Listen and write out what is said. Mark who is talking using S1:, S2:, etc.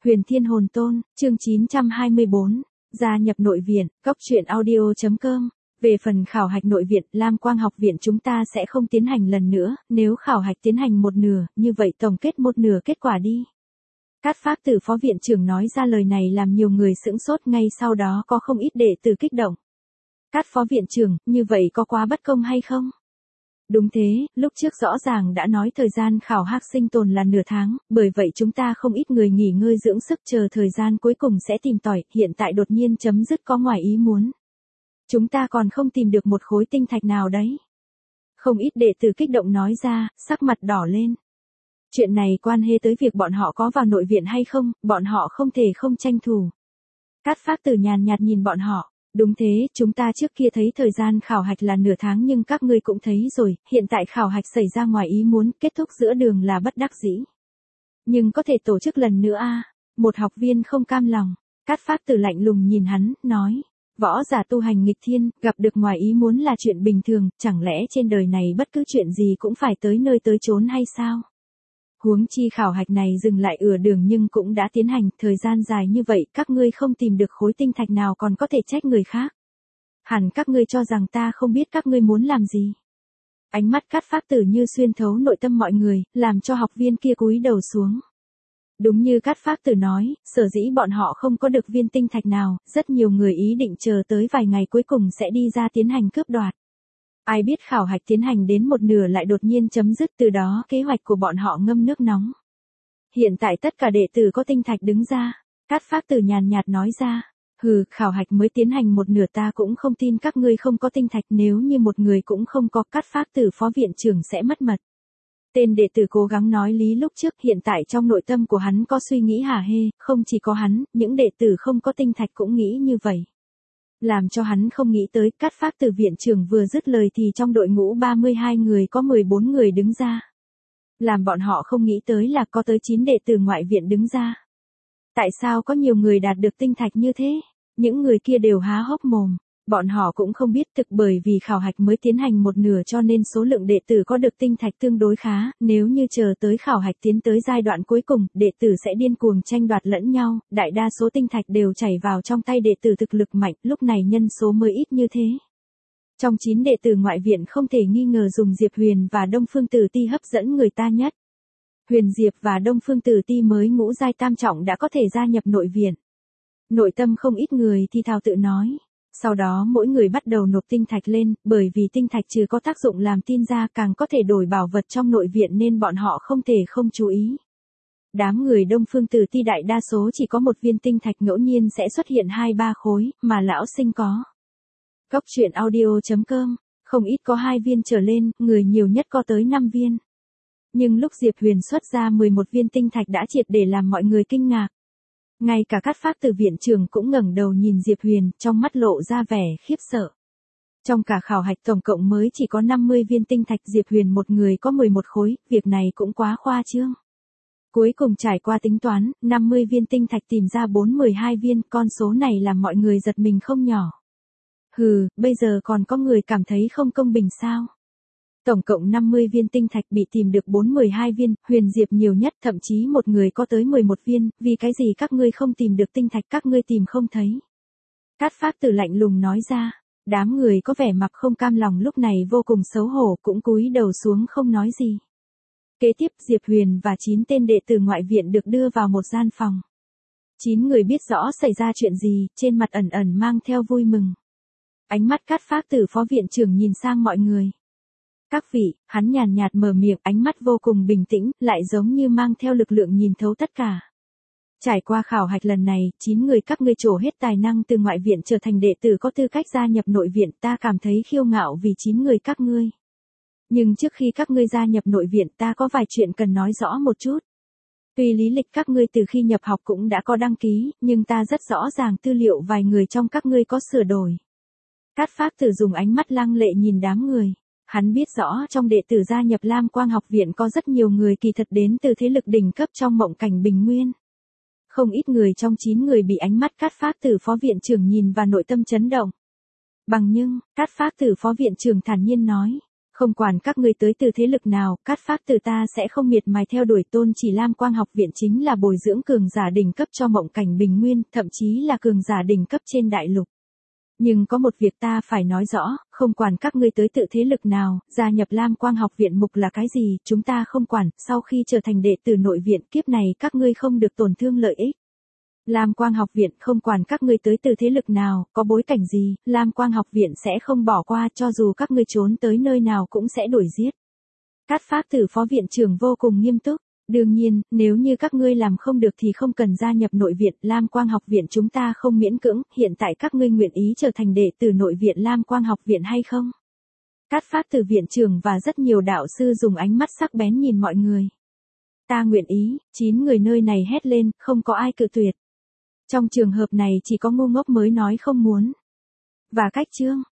S1: Huyền Thiên Hồn Tôn, chương 924, gia nhập nội viện, góc truyện audio.com. Về phần khảo hạch nội viện, Lam Quang học viện chúng ta sẽ không tiến hành lần nữa, nếu khảo hạch tiến hành một nửa, như vậy tổng kết một nửa kết quả đi. Cát Phác Tử phó viện trưởng nói ra lời này làm nhiều người sững sốt, ngay sau đó có không ít đệ tử kích động. Cát phó viện trưởng, như vậy có quá bất công hay không? Đúng thế, lúc trước rõ ràng đã nói thời gian khảo hạch sinh tồn là nửa tháng, bởi vậy chúng ta không ít người nghỉ ngơi dưỡng sức chờ thời gian cuối cùng sẽ tìm tòi, hiện tại đột nhiên chấm dứt có ngoài ý muốn. Chúng ta còn không tìm được một khối tinh thạch nào đấy. Không ít đệ tử kích động nói ra, sắc mặt đỏ lên. Chuyện này quan hệ tới việc bọn họ có vào nội viện hay không, bọn họ không thể không tranh thủ. Cát Phác Tử nhàn nhạt nhìn bọn họ. Đúng thế, chúng ta trước kia thấy thời gian khảo hạch là nửa tháng nhưng các ngươi cũng thấy rồi, hiện tại khảo hạch xảy ra ngoài ý muốn, kết thúc giữa đường là bất đắc dĩ. Nhưng có thể tổ chức lần nữa à? Một học viên không cam lòng. Cát Phác Tử lạnh lùng nhìn hắn, nói. Võ giả tu hành nghịch thiên, gặp được ngoài ý muốn là chuyện bình thường, chẳng lẽ trên đời này bất cứ chuyện gì cũng phải tới nơi tới chốn hay sao? Huống chi khảo hạch này dừng lại ửa đường nhưng cũng đã tiến hành, thời gian dài như vậy, các ngươi không tìm được khối tinh thạch nào còn có thể trách người khác. Hẳn các ngươi cho rằng ta không biết các ngươi muốn làm gì. Ánh mắt Cát Phác Tử như xuyên thấu nội tâm mọi người, làm cho học viên kia cúi đầu xuống. Đúng như Cát Phác Tử nói, sở dĩ bọn họ không có được viên tinh thạch nào, rất nhiều người ý định chờ tới vài ngày cuối cùng sẽ đi ra tiến hành cướp đoạt. Ai biết khảo hạch tiến hành đến một nửa lại đột nhiên chấm dứt, từ đó kế hoạch của bọn họ ngâm nước nóng. Hiện tại tất cả đệ tử có tinh thạch đứng ra. Cát Phác Tử nhàn nhạt nói ra. Hừ, khảo hạch mới tiến hành một nửa ta cũng không tin các ngươi không có tinh thạch, nếu như một người cũng không có, Cát Phác Tử phó viện trưởng sẽ mất mật. Tên đệ tử cố gắng nói lý lúc trước, hiện tại trong nội tâm của hắn có suy nghĩ hả hê, không chỉ có hắn, những đệ tử không có tinh thạch cũng nghĩ như vậy. Làm cho hắn không nghĩ tới, Cát Phác Tử viện trưởng vừa dứt lời thì trong đội ngũ 32 người có 14 người đứng ra. Làm bọn họ không nghĩ tới là có tới 9 đệ tử ngoại viện đứng ra. Tại sao có nhiều người đạt được tinh thạch như thế? Những người kia đều há hốc mồm. Bọn họ cũng không biết thực, bởi vì khảo hạch mới tiến hành một nửa cho nên số lượng đệ tử có được tinh thạch tương đối khá, nếu như chờ tới khảo hạch tiến tới giai đoạn cuối cùng, đệ tử sẽ điên cuồng tranh đoạt lẫn nhau, đại đa số tinh thạch đều chảy vào trong tay đệ tử thực lực mạnh, lúc này nhân số mới ít như thế. Trong 9 đệ tử ngoại viện không thể nghi ngờ dùng Diệp Huyền và Đông Phương Tử Ti hấp dẫn người ta nhất. Huyền Diệp và Đông Phương Tử Ti mới ngũ giai tam trọng đã có thể gia nhập nội viện. Nội tâm không ít người thì thào tự nói. Sau đó mỗi người bắt đầu nộp tinh thạch lên, bởi vì tinh thạch trừ có tác dụng làm tin ra càng có thể đổi bảo vật trong nội viện nên bọn họ không thể không chú ý. Đám người Đông Phương Tử Ti đại đa số chỉ có một viên tinh thạch, ngẫu nhiên sẽ xuất hiện 2-3 khối, mà lão sinh có. Góc truyện audio.com, không ít có 2 viên trở lên, người nhiều nhất có tới 5 viên. Nhưng lúc Diệp Huyền xuất ra 11 viên tinh thạch đã triệt để làm mọi người kinh ngạc. Ngay cả Cát Phác Tử viện trưởng cũng ngẩng đầu nhìn Diệp Huyền, trong mắt lộ ra vẻ khiếp sợ. Trong cả khảo hạch tổng cộng mới chỉ có 50 viên tinh thạch, Diệp Huyền một người có 11 khối, việc này cũng quá khoa trương. Cuối cùng trải qua tính toán, 50 viên tinh thạch tìm ra 12 viên, con số này làm mọi người giật mình không nhỏ. Hừ, bây giờ còn có người cảm thấy không công bình sao? Tổng cộng 50 viên tinh thạch bị tìm được 12 viên, Huyền Diệp nhiều nhất, thậm chí một người có tới 11 viên, vì cái gì các ngươi không tìm được tinh thạch, các ngươi tìm không thấy. Cát Phác Tử lạnh lùng nói ra, đám người có vẻ mặt không cam lòng lúc này vô cùng xấu hổ, cũng cúi đầu xuống không nói gì. Kế tiếp Diệp Huyền và 9 tên đệ tử ngoại viện được đưa vào một gian phòng. 9 người biết rõ xảy ra chuyện gì, trên mặt ẩn ẩn mang theo vui mừng. Ánh mắt Cát Phác Tử phó viện trưởng nhìn sang mọi người. Các vị, hắn nhàn nhạt mở miệng, ánh mắt vô cùng bình tĩnh, lại giống như mang theo lực lượng nhìn thấu tất cả. Trải qua khảo hạch lần này, 9 người các ngươi trổ hết tài năng từ ngoại viện trở thành đệ tử có tư cách gia nhập nội viện, ta cảm thấy khiêu ngạo vì 9 người các ngươi. Nhưng trước khi các ngươi gia nhập nội viện ta có vài chuyện cần nói rõ một chút. Tuy lý lịch các ngươi từ khi nhập học cũng đã có đăng ký, nhưng ta rất rõ ràng tư liệu vài người trong các ngươi có sửa đổi. Cát Phác Tử dùng ánh mắt lăng lệ nhìn đám người. Hắn biết rõ trong đệ tử gia nhập Lam Quang học viện có rất nhiều người kỳ thật đến từ thế lực đỉnh cấp trong mộng cảnh bình nguyên. Không ít người trong 9 người bị ánh mắt Cát Phác Tử phó viện trưởng nhìn và nội tâm chấn động. Nhưng, Cát Phác Tử phó viện trưởng thản nhiên nói, Không quản các ngươi tới từ thế lực nào, Cát Phác Từ ta sẽ không miệt mài theo đuổi. Tôn Chỉ Lam Quang học viện chính là bồi dưỡng cường giả đỉnh cấp cho Mộng Cảnh Bình Nguyên, thậm chí là cường giả đỉnh cấp trên đại lục. Nhưng có một việc ta phải nói rõ, không quản các ngươi tới tự thế lực nào, gia nhập Lam Quang học viện mục là cái gì, chúng ta không quản, sau khi trở thành đệ tử nội viện kiếp này các ngươi không được tổn thương lợi ích. Lam Quang học viện không quản các ngươi tới từ thế lực nào, có bối cảnh gì, Lam Quang học viện sẽ không bỏ qua, cho dù các ngươi trốn tới nơi nào cũng sẽ đuổi giết. Cát Phác Từ phó viện trưởng vô cùng nghiêm túc. Đương nhiên, nếu như các ngươi làm không được thì không cần gia nhập nội viện, Lam Quang học viện chúng ta không miễn cưỡng, hiện tại các ngươi nguyện ý trở thành đệ tử nội viện Lam Quang học viện hay không? Cát Phác Từ viện trưởng và rất nhiều đạo sư dùng ánh mắt sắc bén nhìn mọi người. Ta nguyện ý, 9 người nơi này hét lên, không có ai cự tuyệt. Trong trường hợp này chỉ có ngu ngốc mới nói không muốn. Và cách chương